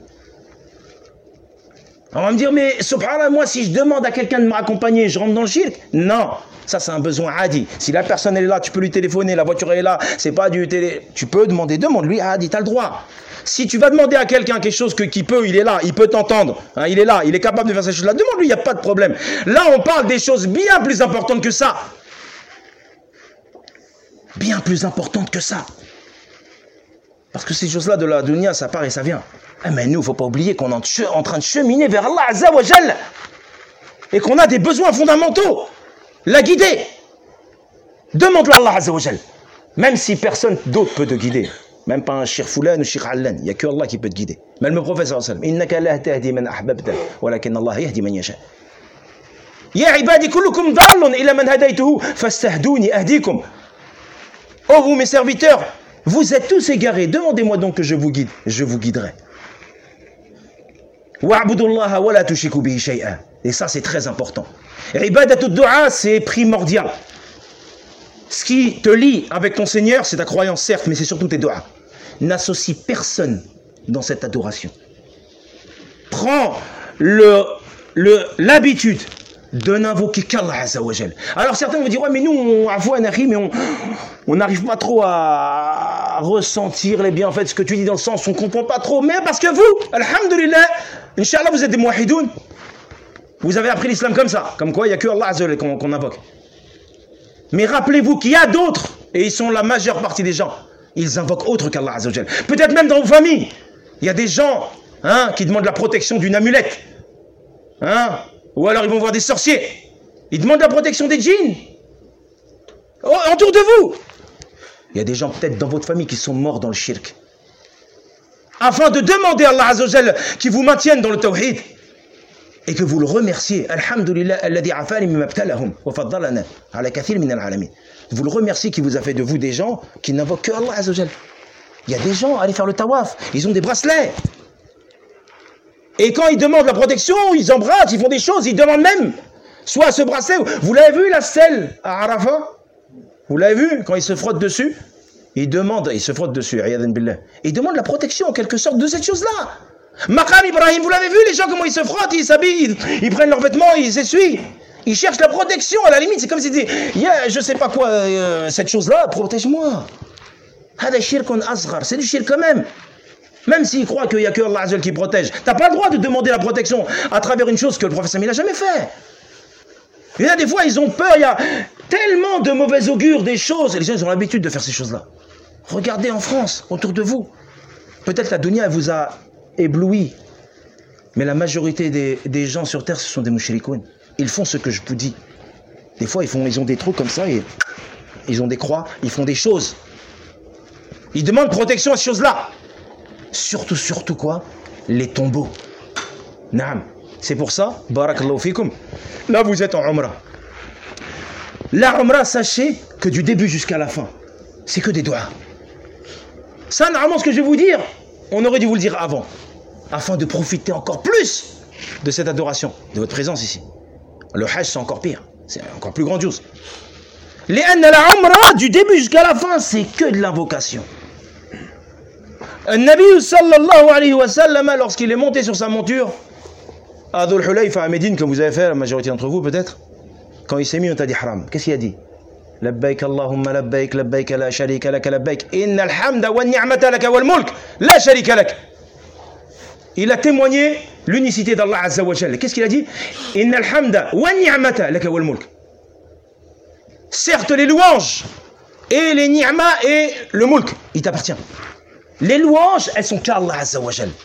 On va me dire, mais subhanallah, moi si je demande à quelqu'un de m'accompagner, je rentre dans le shirk? Non, ça c'est un besoin adi. Si la personne elle est là, tu peux lui téléphoner, la voiture est là, c'est pas du télé... Tu peux demander, demande-lui, adi, t'as le droit. Si tu vas demander à quelqu'un quelque chose que, qui peut, il est là, il peut t'entendre, hein, il est là, il est capable de faire ces choses-là, demande-lui, il n'y a pas de problème. Là, on parle des choses bien plus importantes que ça. Bien plus importantes que ça. Parce que ces choses-là de la dunya, ça part et ça vient. Ah mais nous, il ne faut pas oublier qu'on est en train de cheminer vers Allah Azza wa Jal et qu'on a des besoins fondamentaux. La guider. Demande-le à Allah Azza wa Jal. Même si personne d'autre peut te guider. Même pas un Cheikh Foulan ou Cheikh Allan. Il n'y a que Allah qui peut te guider. Même le prophète sallallahu alayhi wa sallam. Innaka la tahdi man ahbabta, walakin Allah yahdi man yasha. Ya ibadi kullukum dhallun illa man hadaytuhu fastahduni ahdikum. Oh vous mes serviteurs, vous êtes tous égarés. Demandez-moi donc que je vous guide. Je vous guiderai. Et ça c'est très important. Ibadatul du'a, c'est primordial. Ce qui te lie avec ton Seigneur, c'est ta croyance certes, mais c'est surtout tes du'a. N'associe personne dans cette adoration. Prends le, le, l'habitude de n'invoquer qu'Allah Azza wa Jal. Alors certains vont dire, ouais mais nous on avoue un mais on on n'arrive pas trop à ressentir les bienfaits de ce que tu dis, dans le sens on ne comprend pas trop, mais parce que vous, alhamdulillah, Inch'Allah vous êtes des muwahidoun, vous avez appris l'islam comme ça, comme quoi il n'y a que Allah Azza wa Jal qu'on, qu'on invoque. Mais rappelez-vous qu'il y a d'autres, et ils sont la majeure partie des gens, ils invoquent autre qu'Allah Azza wa Jal. Peut-être même dans vos familles, il y a des gens hein, qui demandent la protection d'une amulette, hein. Ou alors ils vont voir des sorciers. Ils demandent la protection des djinns. Oh, autour de vous. Il y a des gens peut-être dans votre famille qui sont morts dans le shirk. Afin de demander à Allah Azza wa Jal qui vous maintienne dans le tawhid. Et que vous le remerciez. Alhamdulillah, alladhi afani mimma ibtalahum wa faddalana ala kathir min al-alamin. Vous le remerciez qui vous a fait de vous des gens qui n'invoquent que Allah Azza wa Jal. Il y a des gens, allez faire le tawaf, ils ont des bracelets. Et quand ils demandent la protection, ils embrassent, ils font des choses, ils demandent même, soit ce bracelet, vous l'avez vu la stèle à Arafat? Vous l'avez vu quand ils se frottent dessus? Ils demandent, ils se frottent dessus, ils demandent la protection en quelque sorte de cette chose-là. Maqam Ibrahim, vous l'avez vu les gens comment ils se frottent, ils s'habillent, ils, ils prennent leurs vêtements, ils s'essuient. Ils cherchent la protection à la limite, c'est comme s'ils disaient, yeah, je sais pas quoi, euh, cette chose-là, protège-moi. Hada shirkun asghar, c'est du shirk quand même. Même s'ils croient qu'il n'y a que Allah Azza qui protège. Tu n'as pas le droit de demander la protection à travers une chose que le prophète n'a jamais fait. Il y a des fois, ils ont peur, il y a tellement de mauvais augure des choses. Et les gens, ils ont l'habitude de faire ces choses-là. Regardez en France, autour de vous. Peut-être la dunya, elle vous a ébloui. Mais la majorité des, des gens sur terre, ce sont des mushrikoun. Ils font ce que je vous dis. Des fois, ils, font, ils ont des trous comme ça, et ils ont des croix, ils font des choses. Ils demandent protection à ces choses-là. Surtout, surtout quoi? Les tombeaux. Naam. C'est pour ça, barakallahu fikum. Là, vous êtes en Umrah. La Umrah, sachez que du début jusqu'à la fin, c'est que des doigts. Ça, normalement, ce que je vais vous dire, on aurait dû vous le dire avant, afin de profiter encore plus de cette adoration, de votre présence ici. Le Hajj, c'est encore pire. C'est encore plus grandiose. Les anna la Umrah, du début jusqu'à la fin, c'est que de l'invocation. Nabi sallallahu alayhi wa sallam, lorsqu'il est monté sur sa monture, à Dhul Hulayfa à Médine, comme vous avez fait, la majorité d'entre vous peut-être, quand il s'est mis au Tadi Haram, qu'est-ce qu'il a dit? Labbaik Allahumma labbaik, labbaik la sharika lak, labbaik, inna al-hamda wa ni'mata lak wal mulk, la sharika lak. Il a témoigné l'unicité d'Allah Azza wa Jalla. Qu'est-ce qu'il a dit? Inna al-hamda wa ni'mata lak wal mulk. Certes, les louanges et les ni'ma et le mulk, il t'appartient. Les louanges, elles sont qu'à Allah Azza wa Jal.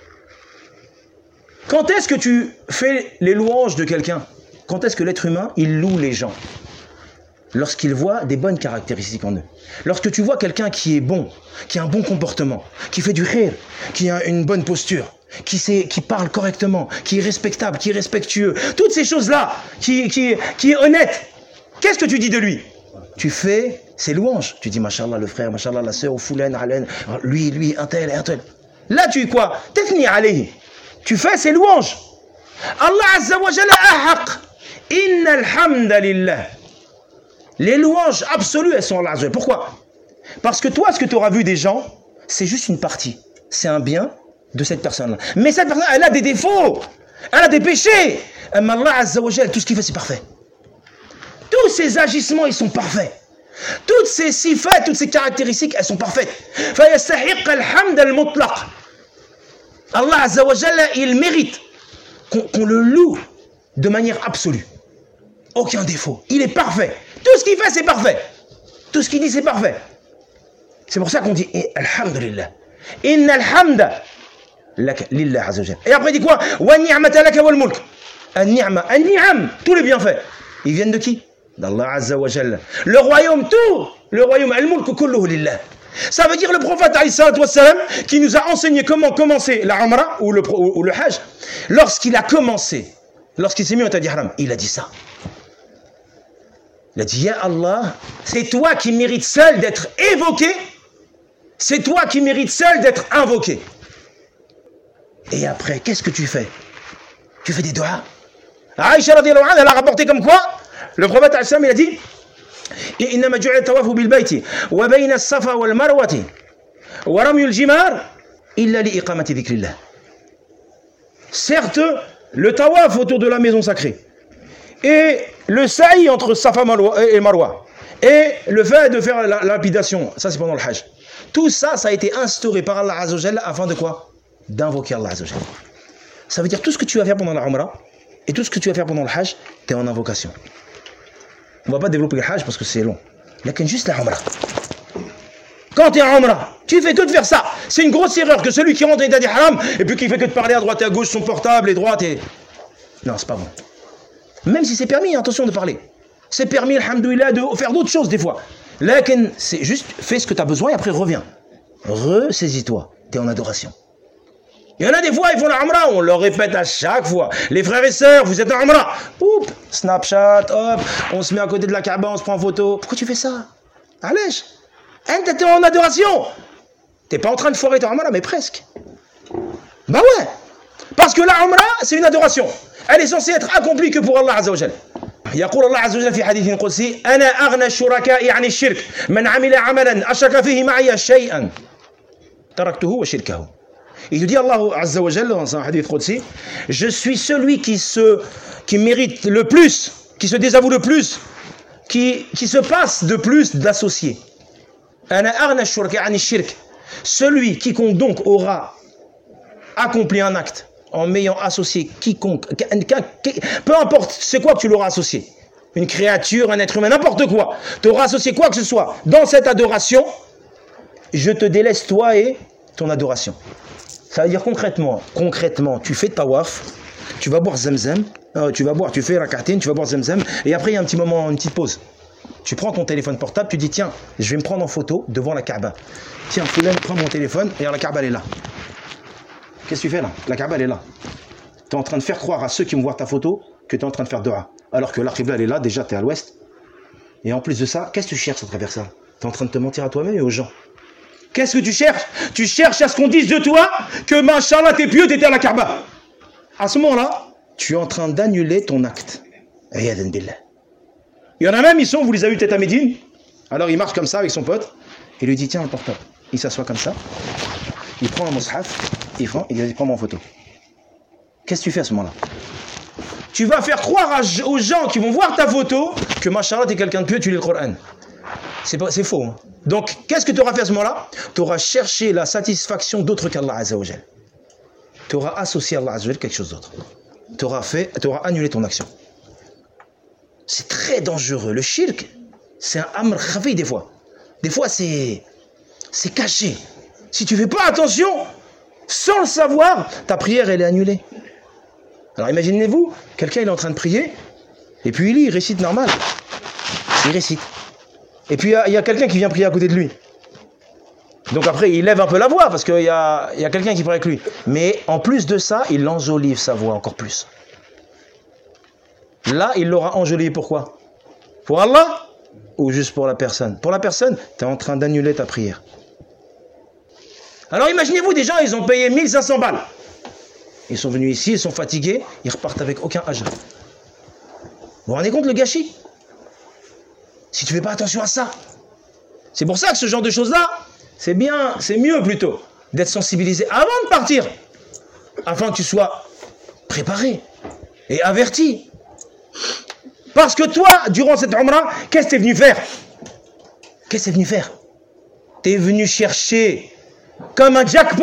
Quand est-ce que tu fais les louanges de quelqu'un? Quand est-ce que l'être humain, il loue les gens? Lorsqu'il voit des bonnes caractéristiques en eux. Lorsque tu vois quelqu'un qui est bon, qui a un bon comportement, qui fait du khir, qui a une bonne posture, qui, sait, qui parle correctement, qui est respectable, qui est respectueux, toutes ces choses-là, qui, qui, qui est honnête, qu'est-ce que tu dis de lui? Tu fais ses louanges. Tu dis, Mashallah, le frère, Mashallah, la sœur, Foulen, Alen, lui, lui, un tel, un tel. Là, tu es quoi? Tethni alayhi. Tu fais ses louanges. Allah Azza wa Jalla ahaq. Inna alhamdalillah. Les louanges absolues, elles sont Allah Azza wa Jalla. Pourquoi? Parce que toi, ce que tu auras vu des gens, c'est juste une partie. C'est un bien de cette personne-là. Mais cette personne, elle a des défauts. Elle a des péchés. Mais Allah Azza wa Jalla, tout ce qu'il fait, c'est parfait. Tous ces agissements, ils sont parfaits. Toutes ces sifat, toutes ces caractéristiques, elles sont parfaites. فَيَسْتَحِقَّ الْحَمْدَ الْمُطْلَقِ. Allah Azza wa Jalla, il mérite qu'on qu'on le loue de manière absolue. Aucun défaut. Il est parfait. Tout ce qu'il fait, c'est parfait. Tout ce qu'il dit, c'est parfait. C'est pour ça qu'on dit Alhamdulillah. Inna alhamda laka lillah Azza wa Jalla. Et après, il dit quoi? Wa ni'mata laka wal mulk. An-ni'ma, an-ni'am, tous les bienfaits. Ils viennent de qui? D'Allah Azza wa Jalla. Le royaume, tout, le royaume, al-mulk kulluhu lillah. Ça veut dire le prophète alayhi salatu wassalam qui nous a enseigné comment commencer la Umrah ou le, ou, ou le Hajj. Lorsqu'il a commencé, lorsqu'il s'est mis au Tadi Haram, il a dit ça. Il a dit, Ya Allah, c'est toi qui mérites seul d'être évoqué, c'est toi qui mérites seul d'être invoqué. Et après, qu'est-ce que tu fais? Tu fais des doigts. Aïcha radiyallahu anha, elle a rapporté comme quoi le prophète alayhi salam, il a dit إنما جعل الطواف بالبيت وبين الصفا والمروة ورمي الجمار إلا لإقامة ذكر الله. Certes, le tawaf autour de la maison sacrée et le sa'i entre Safa et Marwa et le fait de faire la lapidation, ça c'est pendant le Hajj. Tout ça, ça a été instauré par Allah Azza wa Jalla afin de quoi? D'invoquer Allah Azza wa Jalla. Ça veut dire tout ce que tu vas faire pendant la Umrah et tout ce que tu vas faire pendant le Hajj, tu es en invocation. On ne va pas développer le Hajj parce que c'est long. Il n'y a juste la Umrah. Quand tu es en Umrah, tu fais que de faire ça. C'est une grosse erreur que celui qui rentre dans les haram et puis qui fait que de parler à droite et à gauche, son portable et droite et... Non, c'est pas bon. Même si c'est permis, attention de parler. C'est permis, alhamdoulilah, de faire d'autres choses des fois. Là, c'est juste, fais ce que tu as besoin et après reviens. Ressaisis-toi. Tu es en adoration. Il y en a des fois, ils font la Umrah, on leur répète à chaque fois. Les frères et sœurs, vous êtes en Umrah. Oup, Snapchat, hop, on se met à côté de la Kaaba, on se prend en photo. Pourquoi tu fais ça? Allez, t'es en adoration. T'es pas en train de foirer ton Umrah, mais presque. Bah ouais. Parce que la Umrah, c'est une adoration. Elle est censée être accomplie que pour Allah Azza wa Jalla. يقول الله عز وجل في حديث قدسي أنا أغنى الشركاء عن الشرك من عمل عملا أشرك فيه معي شيئا تركته وشركه. Il te dit Allah Azza wa Jalla dans un hadith Qudsi, je suis celui qui se qui mérite le plus, qui se désavoue le plus, qui qui se passe de plus d'associés. Ana aghna ash-shuraka 'an ash-shirk. Celui quiconque donc aura accompli un acte en ayant associé quiconque, peu importe c'est quoi que tu l'auras associé, une créature, un être humain, n'importe quoi, tu auras associé quoi que ce soit dans cette adoration, je te délaisse toi et ton adoration. Ça veut dire concrètement, concrètement, tu fais tawaf, tu vas boire Zamzam, euh, tu vas boire, tu fais rak'atin, tu vas boire Zamzam, et après il y a un petit moment, une petite pause. Tu prends ton téléphone portable, tu dis tiens, je vais me prendre en photo devant la Kaaba. Tiens, Foulen, prends mon téléphone, et la Kaaba elle est là. Qu'est-ce que tu fais là? La Kaaba elle est là. Tu es en train de faire croire à ceux qui vont voir ta photo que tu es en train de faire dua. Alors que la Qibla elle est là, déjà tu es à l'ouest. Et en plus de ça, qu'est-ce que tu cherches à travers ça? Tu es en train de te mentir à toi-même et aux gens. Qu'est-ce que tu cherches? Tu cherches à ce qu'on dise de toi que, machallah, t'es pieux, t'étais à la Kaaba. À ce moment-là, tu es en train d'annuler ton acte. Ayadan billah. Il y en a même, ils sont, vous les avez eu peut-être à Médine. Alors il marche comme ça avec son pote. Il lui dit, tiens, le portable. Il s'assoit comme ça. Il prend un mushaf. Il prend, il dit, prends-moi en photo. Qu'est-ce que tu fais à ce moment-là? Tu vas faire croire à, aux gens qui vont voir ta photo que, machallah, t'es quelqu'un de pieux, tu lis le Coran. C'est faux. Hein. Donc, qu'est-ce que tu auras fait à ce moment-là? Tu auras cherché la satisfaction d'autre qu'Allah Azza wa Jal. Tu auras associé à Allah Azza wa Jal quelque chose d'autre. Tu auras fait, tu auras annulé ton action. C'est très dangereux. Le shirk, c'est un amr khafi des fois. Des fois, c'est c'est caché. Si tu fais pas attention, sans le savoir, ta prière, elle est annulée. Alors, imaginez-vous, quelqu'un il est en train de prier, et puis il lit, il récite normal. Il récite. Et puis il y a, a quelqu'un qui vient prier à côté de lui. Donc après, il lève un peu la voix parce qu'il y a, il y a quelqu'un qui parle avec lui. Mais en plus de ça, il enjolive sa voix encore plus. Là, il l'aura enjolivé pourquoi? Pour Allah ou juste pour la personne? Pour la personne, tu es en train d'annuler ta prière. Alors imaginez-vous, des gens, ils ont payé mille cinq cents balles. Ils sont venus ici, ils sont fatigués, ils repartent avec aucun ajr. Vous vous rendez compte le gâchis? Si tu ne fais pas attention à ça. C'est pour ça que ce genre de choses-là, c'est bien, c'est mieux plutôt d'être sensibilisé avant de partir, afin que tu sois préparé et averti. Parce que toi, durant cette Umrah, qu'est-ce que tu es venu faire? Qu'est-ce que tu es venu faire? Tu es venu chercher comme un jackpot.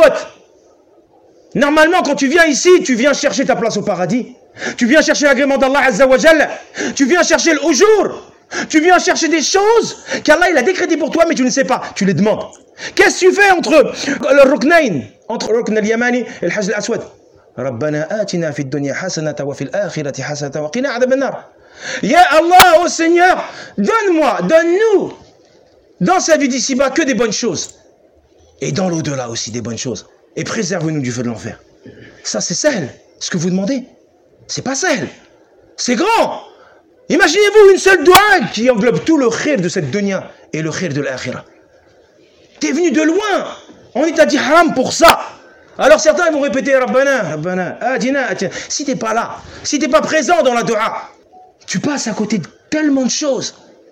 Normalement, quand tu viens ici, tu viens chercher ta place au paradis. Tu viens chercher l'agrément d'Allah Azza wa Jalla. Tu viens chercher le Ujour. Tu viens chercher des choses qu'Allah il a décrétées pour toi, mais tu ne sais pas. Tu les demandes. Qu'est-ce que tu fais entre le Ruknayn, entre le Rukn al-Yamani et le Hajj al-Aswad? Rabbana atina fid dunya hasanata wa fil akhirati hasanata wa qina adhaban nar. Ya Allah, ô Seigneur, donne-moi, donne-nous dans sa vie d'ici-bas que des bonnes choses. Et dans l'au-delà aussi des bonnes choses. Et préserve-nous du feu de l'enfer. Ça c'est sahl. Ce que vous demandez, c'est pas sahl. C'est grand. Imaginez-vous une seule doua qui englobe tout le khir de cette dunya et le khir de l'akhirah. T'es venu de loin. On t'a dit haram pour ça. Alors certains vont répéter Rabbana, Rabbana, Adina, Adina. Si t'es pas là, si t'es pas présent dans la doua, tu passes à côté de tellement de choses.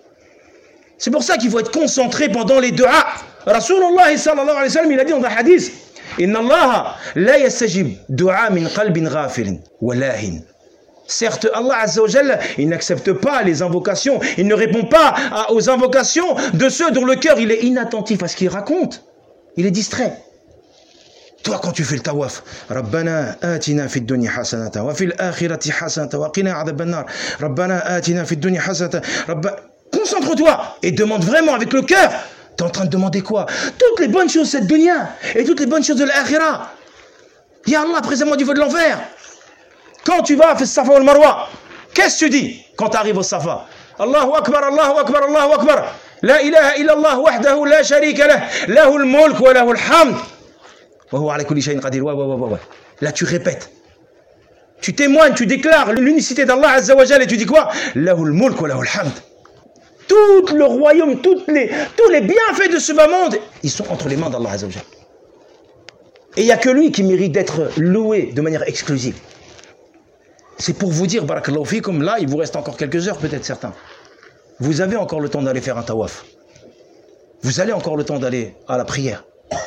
C'est pour ça qu'il faut être concentré pendant les doua. Rasulullah sallallahu alayhi wa sallam, il a dit dans un hadith, Inna Allah la yastajib du'a min qalbin ghafilin wa lahin. Certes, Allah Azza wa Jalla, il n'accepte pas les invocations, il ne répond pas à, aux invocations de ceux dont le cœur il est inattentif à ce qu'il raconte. Il est distrait. Toi, quand tu fais le tawaf, Rabbana atina fid dunya hasanata wa fil akhirati hasanata wa qina adhaban nar. Rabbana atina fid dunya hasanata. Rabba... Concentre-toi et demande vraiment avec le cœur. Tu es en train de demander quoi? Toutes les bonnes choses de cette dunya et toutes les bonnes choses de l'akhirah. Ya Allah, préserve-moi du feu de l'enfer. Quand tu vas faire Safa ou le Marwa, qu'est-ce que tu dis quand tu arrives au Safa? Allahu Akbar, Allahu Akbar, Allahu Akbar. La ilaha illallah wahdahu la sharika lah. Lahu al-mulk wa lahu al-hamd. Wa huwa ala kulli shay'in qadir. Ouais, ouais, ouais, ouais. Là, tu répètes. Tu témoignes, tu déclares l'unicité d'Allah Azza wa Jalla et tu dis quoi? Lahu al-mulk wa lahu al-hamd. Tout le royaume, toutes les, tous les bienfaits de ce bas monde, ils sont entre les mains d'Allah Azza wa Jalla. Et il n'y a que lui qui mérite d'être loué de manière exclusive. C'est pour vous dire, barakallahu fikum, là, il vous reste encore quelques heures, peut-être certains. Vous avez encore le temps d'aller faire un tawaf. Vous avez encore le temps d'aller à la prière.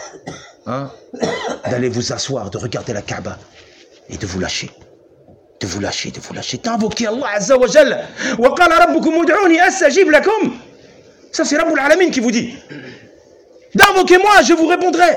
Hein? D'aller vous asseoir, de regarder la Kaaba et de vous lâcher. De vous lâcher, de vous lâcher. T'invoquer Allah Azza wa Jalla. Wa qala rabbukum ud'uni astajib lakum. Ça, c'est Rabbul Alamin qui vous dit. D'invoquez-moi, je vous répondrai.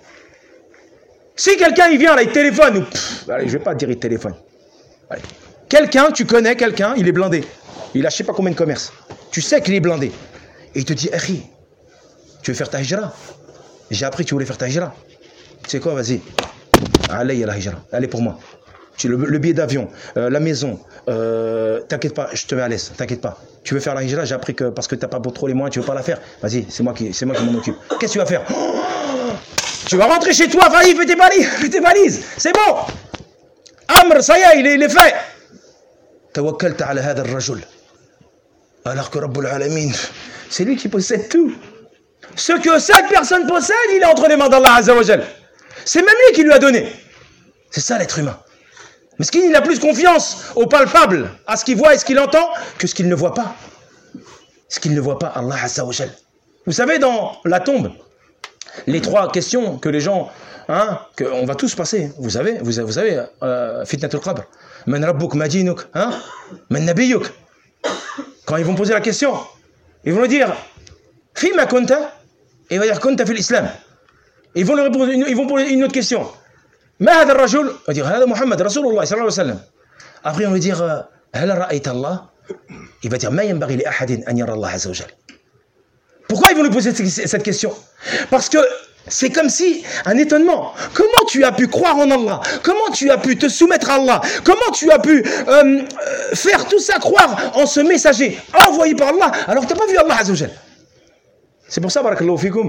Si quelqu'un il vient là, il téléphone, ou pff, allez, je vais pas dire il téléphone. Quelqu'un, tu connais quelqu'un, il est blindé. Il a je sais pas combien de commerces. Tu sais qu'il est blindé. Et il te dit, Akhi, tu veux faire ta hijra? J'ai appris que tu voulais faire ta hijra. Tu sais quoi, vas-y. Allez, la hijra. Allez pour moi. Tu, le, le billet d'avion, euh, la maison, euh, t'inquiète pas, je te mets à l'aise, t'inquiète pas. Tu veux faire la hijra, j'ai appris que parce que t'as pas trop les moyens, tu veux pas la faire. Vas-y, c'est moi qui, c'est moi qui m'en occupe. Qu'est-ce que tu vas faire? Oh, tu vas rentrer chez toi, vas-y, fais tes valises, fais tes valises. C'est bon. Amr, ça y est, il est, il est fait. Tawakkalta ala hadha ar-rajul. Alors que Rabbul Alamin, c'est lui qui possède tout. Ce que cette personne possède, il est entre les mains d'Allah Azza wa Jal. C'est même lui qui lui a donné. C'est ça l'être humain. Mais ce qu'il a plus confiance au palpable, à ce qu'il voit et ce qu'il entend, que ce qu'il ne voit pas. Ce qu'il ne voit pas, Allah Azza wa Jal. Vous savez, dans la tombe, les trois questions que les gens, hein, qu'on va tous passer, vous savez, vous, vous savez, euh, Fitnatul Qabr, Man Rabbuk, Madinuk, hein, Man Nabiyuk. Quand ils vont poser la question, ils vont lui dire, Fima kunta, et il va dire, kunta fil islam. Ils vont lui répondre, ils vont poser une autre question. Ma hadha ar-rajul, il va dire, hada Muhammad, Rasulullah, sallallahu alayhi wa sallam. Après, on va lui dire, hal ra'ayta Allah? Il va dire, ma yanbaghi li ahadin an yara Allah azza wa jalla. Pourquoi ils vont lui poser cette question? Parce que c'est comme si, un étonnement. Comment tu as pu croire en Allah? Comment tu as pu te soumettre à Allah? Comment tu as pu euh, faire tout ça, croire en ce messager envoyé par Allah, alors que tu n'as pas vu Allah Azza wa Jal? C'est pour ça, barakallahu fikum,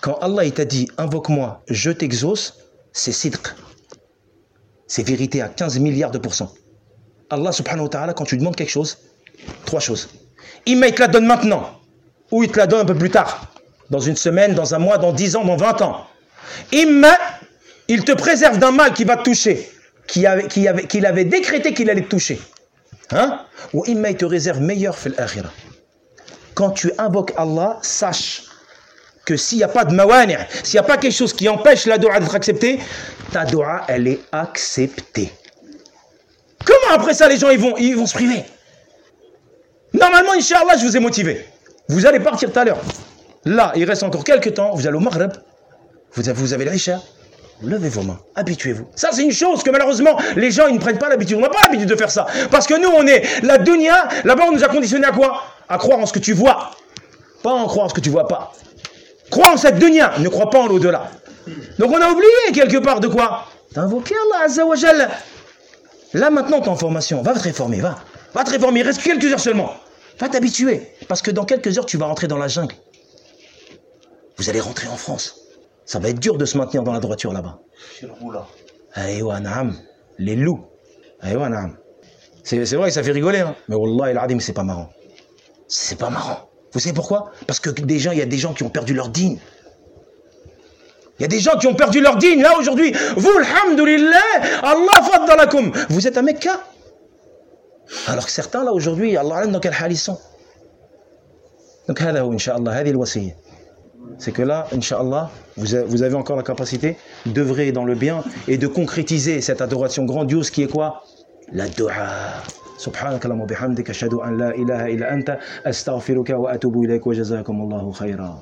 Quand Allah il t'a dit invoque-moi, je t'exauce, c'est sidq. C'est vérité à quinze milliards de pourcents. Allah subhanahu wa ta'ala, quand tu demandes quelque chose, trois choses. Imma il te la donne maintenant, ou il te la donne un peu plus tard, dans une semaine, dans un mois, dans dix ans, dans vingt ans. Imma il te préserve d'un mal qui va te toucher, qu'il avait, qu'il avait, qu'il avait décrété qu'il allait te toucher. Hein? Ou imma il te réserve meilleur fil akhira. Quand tu invoques Allah, sache que s'il n'y a pas de mawani', s'il n'y a pas quelque chose qui empêche la dua d'être acceptée, ta dua, elle est acceptée. Comment après ça les gens ils vont, ils vont se priver? Normalement, Inch'Allah, je vous ai motivé. Vous allez partir tout à l'heure. Là, il reste encore quelques temps, vous allez au Maghreb, vous avez, vous avez l'Aïcha, levez vos mains, habituez-vous. Ça, c'est une chose que malheureusement, les gens ils ne prennent pas l'habitude. On n'a pas l'habitude de faire ça. Parce que nous, on est la dunya, là-bas, on nous a conditionné à quoi? À croire en ce que tu vois, pas en croire en ce que tu vois pas. Crois en cette dunya, ne crois pas en l'au-delà. Donc on a oublié quelque part de quoi? D'invoquer Allah Azza wa Jalla. Là maintenant t'es en formation, va te réformer, va. Va te réformer, il reste quelques heures seulement. Va t'habituer, parce que dans quelques heures tu vas rentrer dans la jungle. Vous allez rentrer en France. Ça va être dur de se maintenir dans la droiture là-bas. Aïwa naam, les loups. Aïwa naam. C'est vrai que ça fait rigoler, hein. Mais Wallah el Adim, c'est pas marrant. C'est pas marrant. Vous savez pourquoi? Parce que déjà, il y a des gens qui ont perdu leur dîne. Il y a des gens qui ont perdu leur dîne. Là, aujourd'hui, vous, alhamdoulilah, Allah faddalakum. Vous êtes à Mecca. Alors que certains, là, aujourd'hui, Allah alam dans quel hal ils sont. Donc, hada ou, incha'Allah, hadi al-wasiyya. C'est que là, incha'Allah, vous avez, vous avez encore la capacité d'œuvrer dans le bien et de concrétiser cette adoration grandiose qui est quoi? La dua. سبحانك اللهم وبحمدك أشهد أن لا إله إلا أنت أستغفرك وأتوب إليك وجزاكم الله خيرا.